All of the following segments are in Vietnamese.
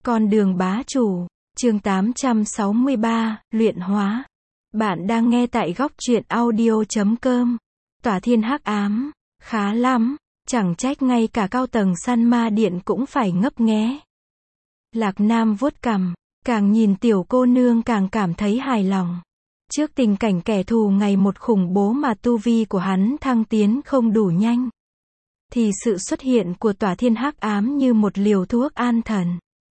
Con đường bá chủ, chương 863, luyện hóa. Bạn đang nghe tại góc truyện audio.com. Tòa thiên hắc ám, khá lắm, chẳng trách ngay cả cao tầng săn ma điện cũng phải ngấp nghé. Lạc Nam vuốt cằm, càng nhìn tiểu cô nương càng cảm thấy hài lòng. Trước tình cảnh kẻ thù ngày một khủng bố mà tu vi của hắn thăng tiến không đủ nhanh, thì sự xuất hiện của tòa thiên hắc ám như một liều thuốc an thần.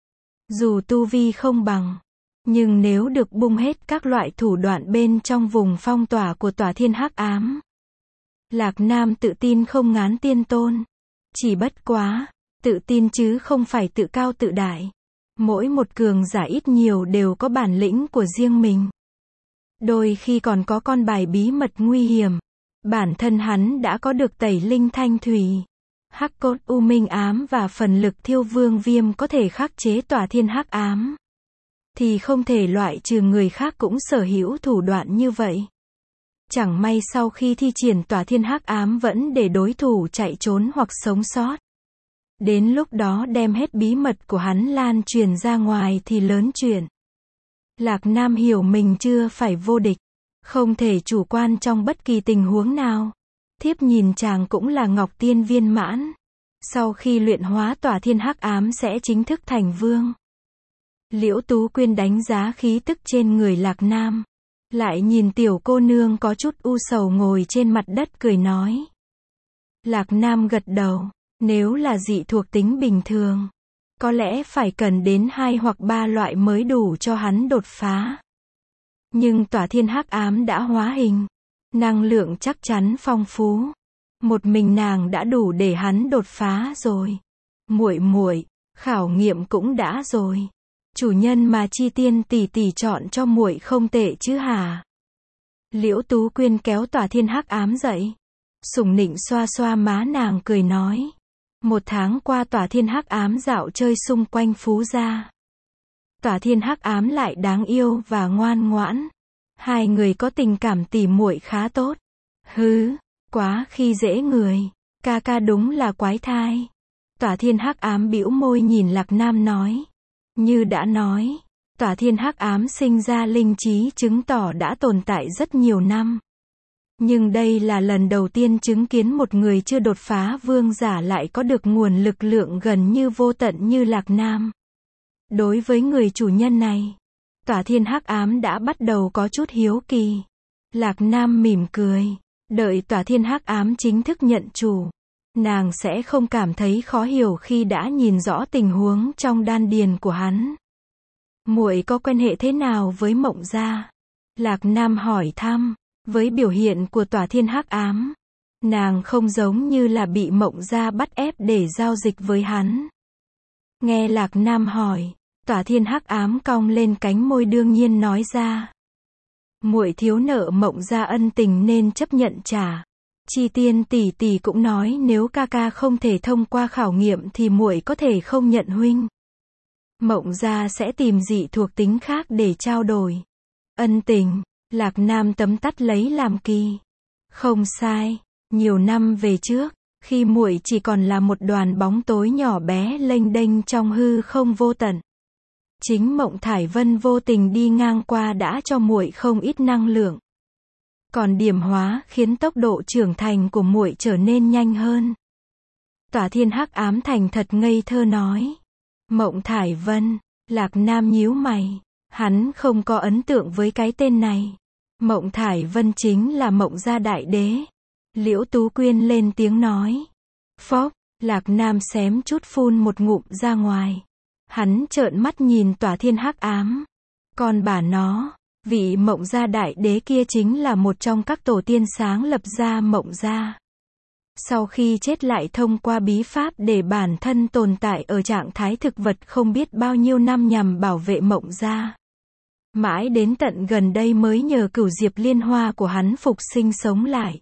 Dù tu vi không bằng, nhưng nếu được bung hết các loại thủ đoạn bên trong vùng phong tỏa của tòa thiên hắc ám, Lạc Nam tự tin không ngán tiên tôn. Chỉ bất quá, tự tin chứ không phải tự cao tự đại. Mỗi một cường giả ít nhiều đều có bản lĩnh của riêng mình. Đôi khi còn có con bài bí mật nguy hiểm. Bản thân hắn đã có được tẩy linh thanh thủy, hắc cốt u minh ám và phần lực thiêu vương viêm có thể khắc chế tòa thiên hắc ám, thì không thể loại trừ người khác cũng sở hữu thủ đoạn như vậy. Chẳng may sau khi thi triển tòa thiên hắc ám vẫn để đối thủ chạy trốn hoặc sống sót. Đến lúc đó đem hết bí mật của hắn lan truyền ra ngoài thì lớn chuyện. Lạc Nam hiểu mình chưa phải vô địch, không thể chủ quan trong bất kỳ tình huống nào. Thiếp nhìn chàng cũng là Ngọc Tiên viên mãn. Sau khi luyện hóa tòa thiên hắc ám sẽ chính thức thành vương. Liễu Tú Quyên đánh giá khí tức trên người Lạc Nam. Lại nhìn tiểu cô nương có chút u sầu ngồi trên mặt đất cười nói. Lạc Nam gật đầu, nếu là dị thuộc tính bình thường, có lẽ phải cần đến 2 hoặc 3 loại mới đủ cho hắn đột phá. Nhưng tòa thiên hắc ám đã hóa hình, năng lượng chắc chắn phong phú. Một mình nàng đã đủ để hắn đột phá rồi. Muội muội, khảo nghiệm cũng đã rồi. Chủ nhân mà Chi Tiên tỷ tỷ chọn cho muội không tệ chứ hả? Liễu Tú Quyên kéo tòa thiên hắc ám dậy, sủng nịnh xoa xoa má nàng cười nói. 1 tháng qua tòa thiên hắc ám dạo chơi xung quanh Phú Gia. Tòa thiên hắc ám lại đáng yêu và ngoan ngoãn. Hai người có tình cảm tỉ muội khá tốt. Hứ, quá khi dễ người. Ca ca đúng là quái thai. Tòa thiên hắc ám bĩu môi nhìn Lạc Nam nói. Như đã nói, tòa thiên hắc ám sinh ra linh trí chứng tỏ đã tồn tại rất nhiều năm. Nhưng đây là lần đầu tiên chứng kiến một người chưa đột phá vương giả lại có được nguồn lực lượng gần như vô tận như Lạc Nam. Đối với người chủ nhân này, tòa thiên hắc ám đã bắt đầu có chút hiếu kỳ. Lạc Nam mỉm cười, đợi tòa thiên hắc ám chính thức nhận chủ, nàng sẽ không cảm thấy khó hiểu khi đã nhìn rõ tình huống trong đan điền của hắn. Muội có quan hệ thế nào với Mộng Gia? Lạc Nam hỏi thăm. Với biểu hiện của tòa thiên hắc ám, nàng không giống như là bị Mộng Gia bắt ép để giao dịch với hắn. Nghe Lạc Nam hỏi, tòa thiên hắc ám cong lên cánh môi đương nhiên nói ra. Muội thiếu nợ Mộng Gia ân tình nên chấp nhận trả. Chi Tiên tỷ tỷ cũng nói nếu ca ca không thể thông qua khảo nghiệm thì muội có thể không nhận huynh. Mộng Gia sẽ tìm dị thuộc tính khác để trao đổi. Ân tình, Lạc Nam tấm tắt lấy làm kỳ. Không sai, nhiều năm về trước, khi muội chỉ còn là một đoàn bóng tối nhỏ bé lênh đênh trong hư không vô tận, chính Mộng Thải Vân vô tình đi ngang qua đã cho muội không ít năng lượng. Còn điểm hóa khiến tốc độ trưởng thành của muội trở nên nhanh hơn. Tòa thiên hắc ám thành thật ngây thơ nói. Mộng Thải Vân, Lạc Nam nhíu mày, hắn không có ấn tượng với cái tên này. Mộng Thải Vân chính là Mộng Gia đại đế. Liễu Tú Quyên lên tiếng nói. Phốc, Lạc Nam xém chút phun một ngụm ra ngoài. Hắn trợn mắt nhìn tòa thiên hắc ám. Còn bà nó, vị Mộng Gia đại đế kia chính là một trong các tổ tiên sáng lập ra Mộng Gia. Sau khi chết lại thông qua bí pháp để bản thân tồn tại ở trạng thái thực vật không biết bao nhiêu năm nhằm bảo vệ Mộng Gia. Mãi đến tận gần đây mới nhờ cửu diệp liên hoa của hắn phục sinh sống lại.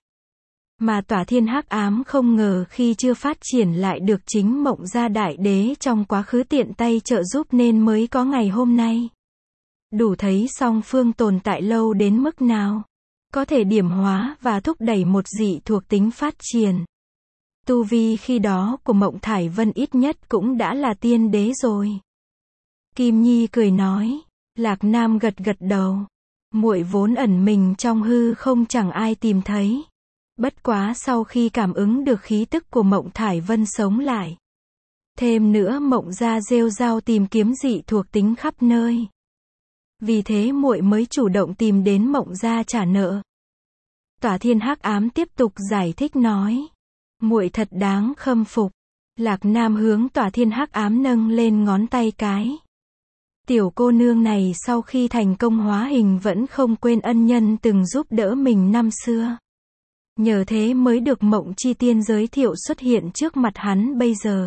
Mà tòa thiên hắc ám không ngờ khi chưa phát triển lại được chính Mộng Gia đại đế trong quá khứ tiện tay trợ giúp nên mới có ngày hôm nay. Đủ thấy song phương tồn tại lâu đến mức nào. Có thể điểm hóa và thúc đẩy một dị thuộc tính phát triển. Tu vi khi đó của Mộng Thải Vân ít nhất cũng đã là tiên đế rồi. Kim Nhi cười nói. Lạc Nam gật gật đầu. Muội vốn ẩn mình trong hư không chẳng ai tìm thấy. Bất quá sau khi cảm ứng được khí tức của Mộng Thải Vân sống lại. Thêm nữa Mộng gia rêu rao tìm kiếm dị thuộc tính khắp nơi. Vì thế muội mới chủ động tìm đến Mộng gia trả nợ. Tỏa Thiên Hắc Ám tiếp tục giải thích nói. Muội thật đáng khâm phục. Lạc Nam hướng Tỏa Thiên Hắc Ám nâng lên ngón tay cái. Tiểu cô nương này sau khi thành công hóa hình vẫn không quên ân nhân từng giúp đỡ mình năm xưa. Nhờ thế mới được Mộng Chi Tiên giới thiệu xuất hiện trước mặt hắn bây giờ.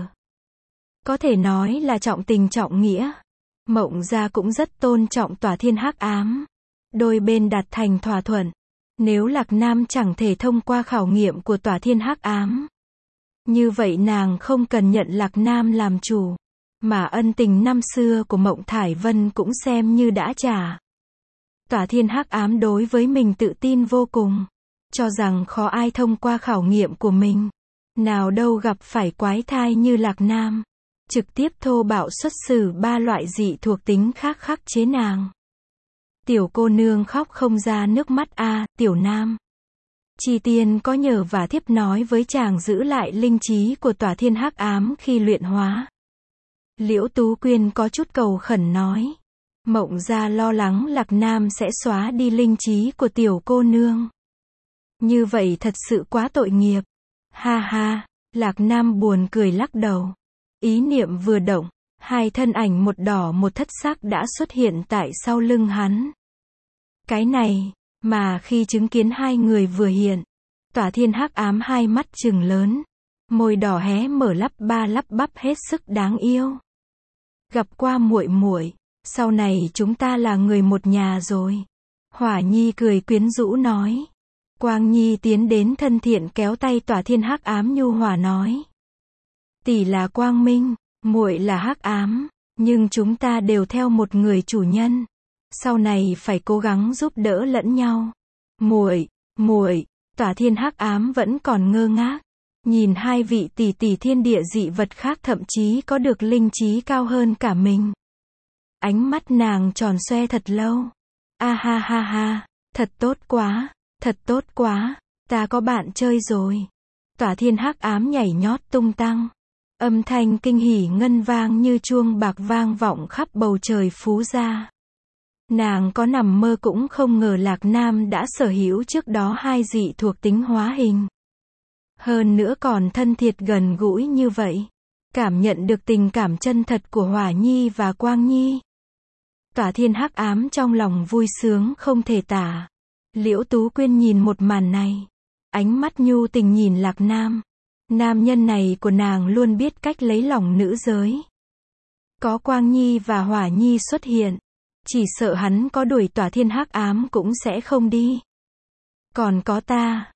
Có thể nói là trọng tình trọng nghĩa. Mộng gia cũng rất tôn trọng Tỏa Thiên Hắc Ám. Đôi bên đạt thành thỏa thuận. Nếu Lạc Nam chẳng thể thông qua khảo nghiệm của Tỏa Thiên Hắc Ám, như vậy nàng không cần nhận Lạc Nam làm chủ. Mà ân tình năm xưa của Mộng Thải Vân cũng xem như đã trả. Tỏa Thiên Hắc Ám đối với mình tự tin vô cùng. Cho rằng khó ai thông qua khảo nghiệm của mình. Nào đâu gặp phải quái thai như Lạc Nam. Trực tiếp thô bạo xuất xử 3 loại dị thuộc tính khác khắc chế nàng. Tiểu cô nương khóc không ra nước mắt a, Tiểu Nam. Chi Tiên có nhờ và thiếp nói với chàng giữ lại linh trí của Tỏa Thiên Hắc Ám khi luyện hóa. Liễu Tú Quyên có chút cầu khẩn nói. Mộng gia lo lắng Lạc Nam sẽ xóa đi linh trí của tiểu cô nương. Như vậy thật sự quá tội nghiệp. Ha ha, Lạc Nam buồn cười lắc đầu. Ý niệm vừa động, hai thân ảnh một đỏ một thất sắc đã xuất hiện tại sau lưng hắn. Cái này, mà khi chứng kiến hai người vừa hiện, Tỏa Thiên Hắc Ám hai mắt trừng lớn, môi đỏ hé mở lắp bắp hết sức đáng yêu. Gặp qua muội muội, sau này chúng ta là người một nhà rồi. Hỏa Nhi cười quyến rũ nói. Quang Nhi tiến đến thân thiện kéo tay Tỏa Thiên Hắc Ám nhu hòa nói. Tỷ là quang minh, muội là hắc ám, nhưng chúng ta đều theo một người chủ nhân. Sau này phải cố gắng giúp đỡ lẫn nhau. Muội, Tỏa Thiên Hắc Ám vẫn còn ngơ ngác. Nhìn hai vị tỷ tỷ thiên địa dị vật khác thậm chí có được linh trí cao hơn cả mình. Ánh mắt nàng tròn xoe thật lâu. A ha ha ha, thật tốt quá, ta có bạn chơi rồi. Tỏa Thiên Hắc Ám nhảy nhót tung tăng. Âm thanh kinh hỉ ngân vang như chuông bạc vang vọng khắp bầu trời Phú Gia. Nàng có nằm mơ cũng không ngờ Lạc Nam đã sở hữu trước đó hai dị thuộc tính hóa hình. Hơn nữa còn thân thiệt gần gũi như vậy. Cảm nhận được tình cảm chân thật của Hỏa Nhi và Quang Nhi. Tỏa Thiên Hắc Ám trong lòng vui sướng không thể tả. Liễu Tú Quyên nhìn một màn này. Ánh mắt nhu tình nhìn Lạc Nam. Nam nhân này của nàng luôn biết cách lấy lòng nữ giới. Có Quang Nhi và Hỏa Nhi xuất hiện. Chỉ sợ hắn có đuổi Tỏa Thiên Hắc Ám cũng sẽ không đi. Còn có ta.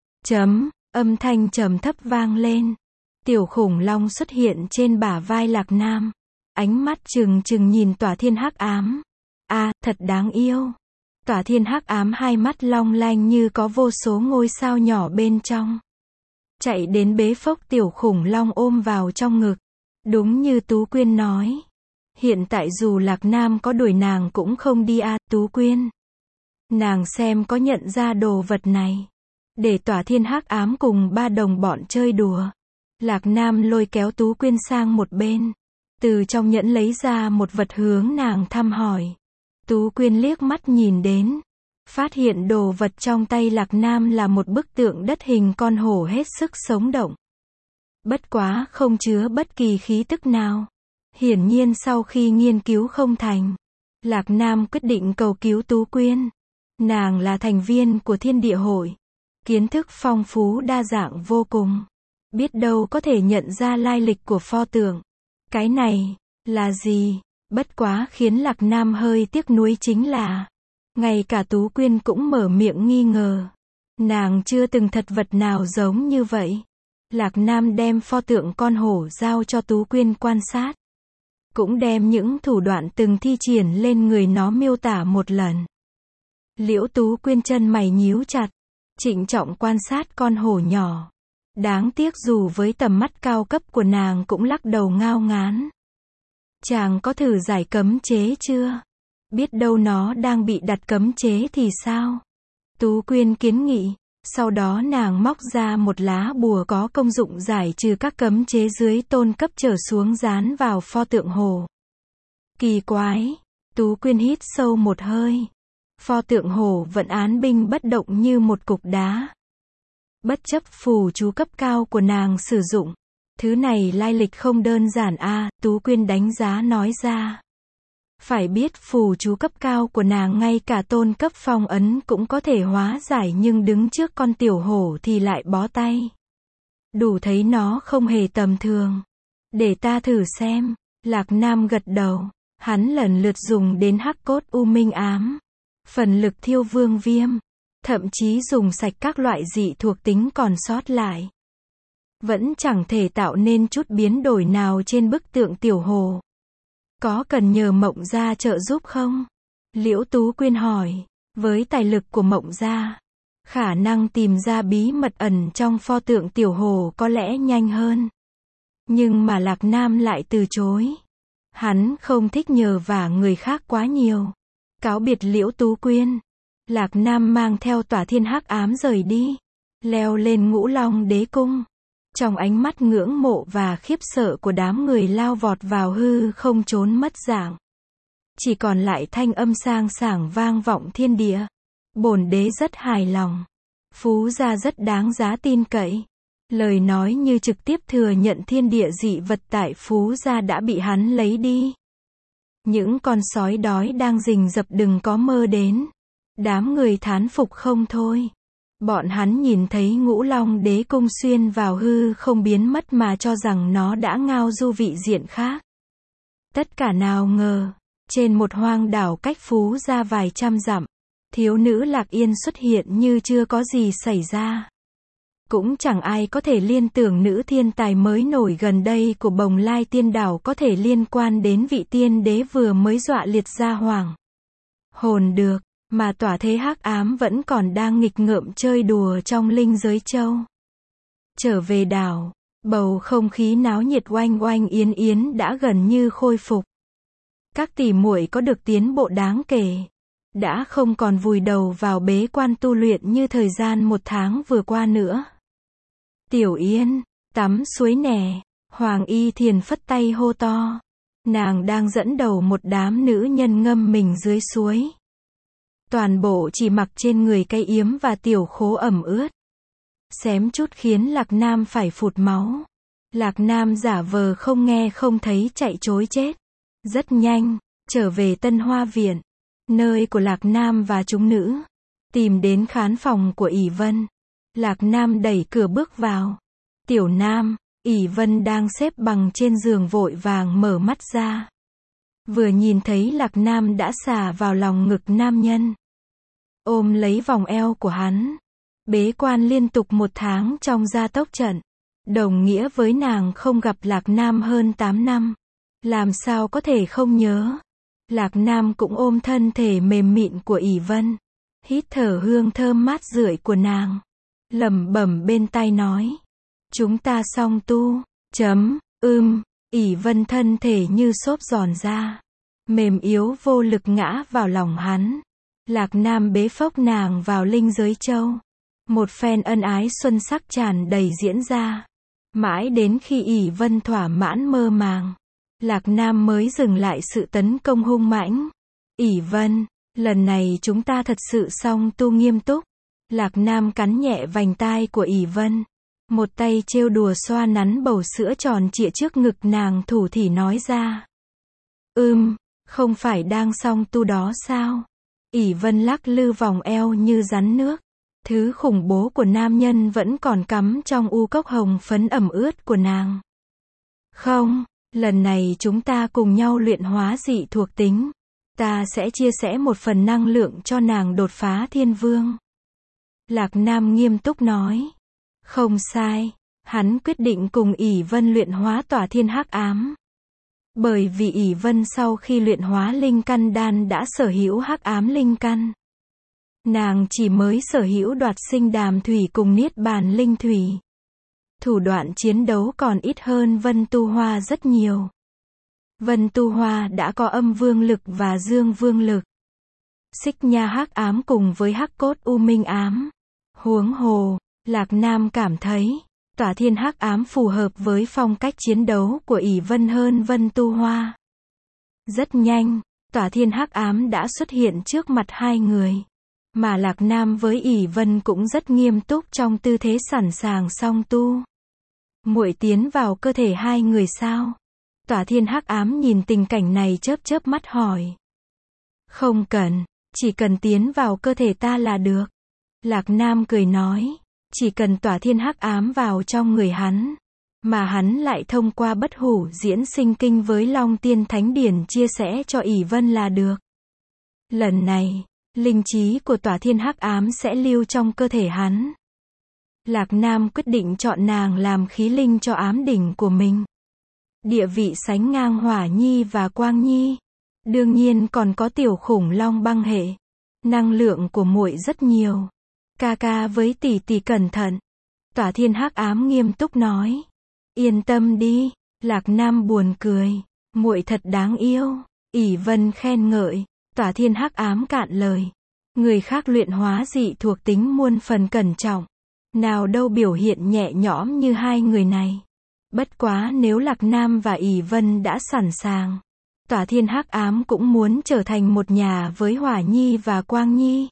Âm thanh trầm thấp vang lên. Tiểu khủng long xuất hiện trên bả vai Lạc Nam. Ánh mắt trừng trừng nhìn Tỏa Thiên Hắc Ám. A, thật đáng yêu. Tỏa Thiên Hắc Ám hai mắt long lanh như có vô số ngôi sao nhỏ bên trong. Chạy đến bế phốc tiểu khủng long ôm vào trong ngực. Đúng như Tú Quyên nói. Hiện tại dù Lạc Nam có đuổi nàng cũng không đi a, Tú Quyên. Nàng xem có nhận ra đồ vật này. Để Tỏa Thiên Hắc Ám cùng ba đồng bọn chơi đùa. Lạc Nam lôi kéo Tú Quyên sang một bên. Từ trong nhẫn lấy ra một vật hướng nàng thăm hỏi. Tú Quyên liếc mắt nhìn đến. Phát hiện đồ vật trong tay Lạc Nam là một bức tượng đất hình con hổ hết sức sống động. Bất quá không chứa bất kỳ khí tức nào. Hiển nhiên sau khi nghiên cứu không thành, Lạc Nam quyết định cầu cứu Tú Quyên. Nàng là thành viên của Thiên Địa Hội. Kiến thức phong phú đa dạng vô cùng. Biết đâu có thể nhận ra lai lịch của pho tượng. Cái này, là gì? Bất quá khiến Lạc Nam hơi tiếc nuối chính là, ngay cả Tú Quyên cũng mở miệng nghi ngờ. Nàng chưa từng thật vật nào giống như vậy. Lạc Nam đem pho tượng con hổ giao cho Tú Quyên quan sát. Cũng đem những thủ đoạn từng thi triển lên người nó miêu tả một lần. Liễu Tú Quyên chân mày nhíu chặt. Trịnh trọng quan sát con hổ nhỏ. Đáng tiếc dù với tầm mắt cao cấp của nàng cũng lắc đầu ngao ngán. Chàng có thử giải cấm chế chưa? Biết đâu nó đang bị đặt cấm chế thì sao? Tú Quyên kiến nghị. Sau đó nàng móc ra một lá bùa có công dụng giải trừ các cấm chế dưới tôn cấp trở xuống dán vào pho tượng hổ. Kỳ quái. Tú Quyên hít sâu một hơi. Pho tượng hổ vẫn án binh bất động như một cục đá. Bất chấp phù chú cấp cao của nàng sử dụng. Thứ này lai lịch không đơn giản a, Tú Quyên đánh giá nói ra. Phải biết phù chú cấp cao của nàng ngay cả tôn cấp phong ấn cũng có thể hóa giải, nhưng đứng trước con tiểu hổ thì lại bó tay. Đủ thấy nó không hề tầm thường. Để ta thử xem. Lạc Nam gật đầu. Hắn lần lượt dùng đến hắc cốt u minh ám, phần lực thiêu vương viêm, thậm chí dùng sạch các loại dị thuộc tính còn sót lại. Vẫn chẳng thể tạo nên chút biến đổi nào trên bức tượng tiểu hồ. Có cần nhờ Mộng Gia trợ giúp không? Liễu Tú Quyên hỏi. Với tài lực của Mộng Gia, khả năng tìm ra bí mật ẩn trong pho tượng tiểu hồ có lẽ nhanh hơn. Nhưng mà Lạc Nam lại từ chối. Hắn không thích nhờ vả người khác quá nhiều. Cáo biệt Liễu Tú Quyên, Lạc Nam mang theo Tỏa Thiên Hắc Ám rời đi, leo lên Ngũ Long Đế Cung. Trong ánh mắt ngưỡng mộ và khiếp sợ của đám người lao vọt vào hư không trốn mất dạng. Chỉ còn lại thanh âm sang sảng vang vọng thiên địa. Bổn đế rất hài lòng. Phú gia rất đáng giá tin cậy. Lời nói như trực tiếp thừa nhận thiên địa dị vật tại Phú gia đã bị hắn lấy đi. Những con sói đói đang rình rập đừng có mơ đến. Đám người thán phục không thôi. Bọn hắn nhìn thấy Ngũ Long Đế Cung xuyên vào hư không biến mất mà cho rằng nó đã ngao du vị diện khác. Tất cả nào ngờ, trên một hoang đảo cách Phú gia vài trăm dặm, thiếu nữ Lạc Yên xuất hiện như chưa có gì xảy ra. Cũng chẳng ai có thể liên tưởng nữ thiên tài mới nổi gần đây của Bồng Lai Tiên Đảo có thể liên quan đến vị tiên đế vừa mới dọa liệt ra hoàng hồn được, mà Tỏa Thế Hắc Ám vẫn còn đang nghịch ngợm chơi đùa trong Linh Giới Châu. Trở về đảo, bầu không khí náo nhiệt oanh oanh yến yến đã gần như khôi phục. Các tỷ muội có được tiến bộ đáng kể, đã không còn vùi đầu vào bế quan tu luyện như thời gian một tháng vừa qua nữa. Tiểu Yên, tắm suối nè, Hoàng Y Thiền phất tay hô to. Nàng đang dẫn đầu một đám nữ nhân ngâm mình dưới suối. Toàn bộ chỉ mặc trên người cây yếm và tiểu khố ẩm ướt. Xém chút khiến Lạc Nam phải phụt máu. Lạc Nam giả vờ không nghe không thấy chạy trối chết. Rất nhanh, trở về Tân Hoa Viện, nơi của Lạc Nam và chúng nữ. Tìm đến khán phòng của ỷ Vân. Lạc Nam đẩy cửa bước vào. Tiểu Nam, ỷ Vân đang xếp bằng trên giường vội vàng mở mắt ra. Vừa nhìn thấy Lạc Nam đã xà vào lòng ngực nam nhân. Ôm lấy vòng eo của hắn. Bế quan liên tục 1 tháng trong gia tốc trận. Đồng nghĩa với nàng không gặp Lạc Nam hơn 8 năm. Làm sao có thể không nhớ. Lạc Nam cũng ôm thân thể mềm mịn của ỷ Vân. Hít thở hương thơm mát rượi của nàng. Lẩm bẩm bên tai nói. Chúng ta song tu. ỷ Vân thân thể như xốp giòn ra. Mềm yếu vô lực ngã vào lòng hắn. Lạc Nam bế phốc nàng vào Linh Giới Châu. Một phen ân ái xuân sắc tràn đầy diễn ra. Mãi đến khi ỷ Vân thỏa mãn mơ màng, Lạc Nam mới dừng lại sự tấn công hung mãnh. ỷ Vân, lần này chúng ta thật sự song tu nghiêm túc. Lạc Nam cắn nhẹ vành tai của ỷ Vân. Một tay trêu đùa xoa nắn bầu sữa tròn trịa trước ngực nàng thủ thỉ nói ra. Không phải đang song tu đó sao? ỷ Vân lắc lư vòng eo như rắn nước. Thứ khủng bố của nam nhân vẫn còn cắm trong u cốc hồng phấn ẩm ướt của nàng. Không, lần này chúng ta cùng nhau luyện hóa dị thuộc tính. Ta sẽ chia sẻ một phần năng lượng cho nàng đột phá thiên vương. Lạc Nam nghiêm túc nói. Không sai, hắn quyết định cùng ỷ Vân luyện hóa Tỏa Thiên Hắc Ám. Bởi vì ỷ Vân sau khi luyện hóa linh căn đan đã sở hữu hắc ám linh căn. Nàng chỉ mới sở hữu đoạt sinh đàm thủy cùng niết bàn linh thủy. Thủ đoạn chiến đấu còn ít hơn Vân Tu Hoa rất nhiều. Vân Tu Hoa đã có âm vương lực và dương vương lực. Xích Nha Hắc Ám cùng với Hắc Cốt U Minh Ám. Huống hồ, Lạc Nam cảm thấy, Tỏa Thiên Hắc Ám phù hợp với phong cách chiến đấu của ỷ Vân hơn Vân Tu Hoa. Rất nhanh, Tỏa Thiên Hắc Ám đã xuất hiện trước mặt hai người. Mà Lạc Nam với ỷ Vân cũng rất nghiêm túc trong tư thế sẵn sàng song tu. Muội tiến vào cơ thể hai người sao? Tỏa Thiên Hắc Ám nhìn tình cảnh này chớp chớp mắt hỏi. Không cần, chỉ cần tiến vào cơ thể ta là được. Lạc Nam cười nói, chỉ cần Tỏa Thiên Hắc Ám vào trong người hắn, mà hắn lại thông qua bất hủ diễn sinh kinh với Long Tiên Thánh Điển chia sẻ cho ỷ Vân là được. Lần này, linh trí của Tỏa Thiên Hắc Ám sẽ lưu trong cơ thể hắn. Lạc Nam quyết định chọn nàng làm khí linh cho ám đỉnh của mình. Địa vị sánh ngang Hỏa Nhi và Quang Nhi. Đương nhiên còn có tiểu khủng long băng hệ. Năng lượng của muội rất nhiều. Ca ca với tỷ tỷ cẩn thận. Tỏa Thiên Hắc Ám nghiêm túc nói. Yên tâm đi. Lạc Nam buồn cười. Muội thật đáng yêu. ỷ Vân khen ngợi. Tỏa Thiên Hắc Ám cạn lời. Người khác luyện hóa dị thuộc tính muôn phần cẩn trọng. Nào đâu biểu hiện nhẹ nhõm như hai người này. Bất quá nếu Lạc Nam và ỷ Vân đã sẵn sàng, Tỏa Thiên Hắc Ám cũng muốn trở thành một nhà với Hỏa Nhi và Quang Nhi.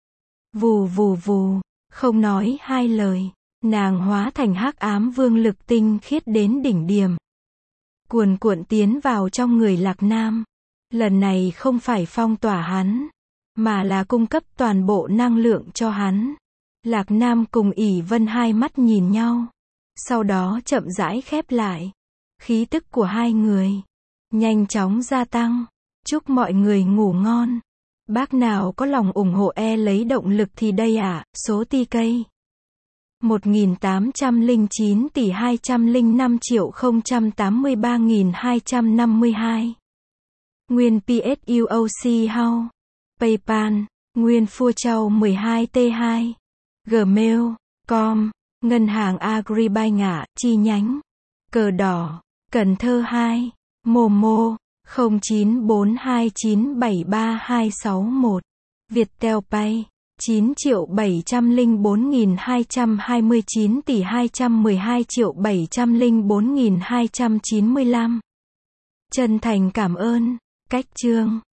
Vù vù vù, không nói hai lời, nàng hóa thành Hắc Ám vương lực tinh khiết đến đỉnh điểm. Cuồn cuộn tiến vào trong người Lạc Nam. Lần này không phải phong tỏa hắn, mà là cung cấp toàn bộ năng lượng cho hắn. Lạc Nam cùng ỷ Vân hai mắt nhìn nhau. Sau đó chậm rãi khép lại. Khí tức của hai người nhanh chóng gia tăng. Chúc mọi người ngủ ngon. Bác nào có lòng ủng hộ lấy động lực thì đây ạ, số TK 1809 tỷ 205 triệu 083.252. Nguyên PSUOC How. PayPal, Nguyên Phua Châu 12T2. Gmail.com. Ngân hàng Agribank chi nhánh Cờ Đỏ, Cần Thơ 2, Momo 0942973261, Viettel Pay 9.704.229 tỷ 212.704.295. Chân thành cảm ơn. Cách chương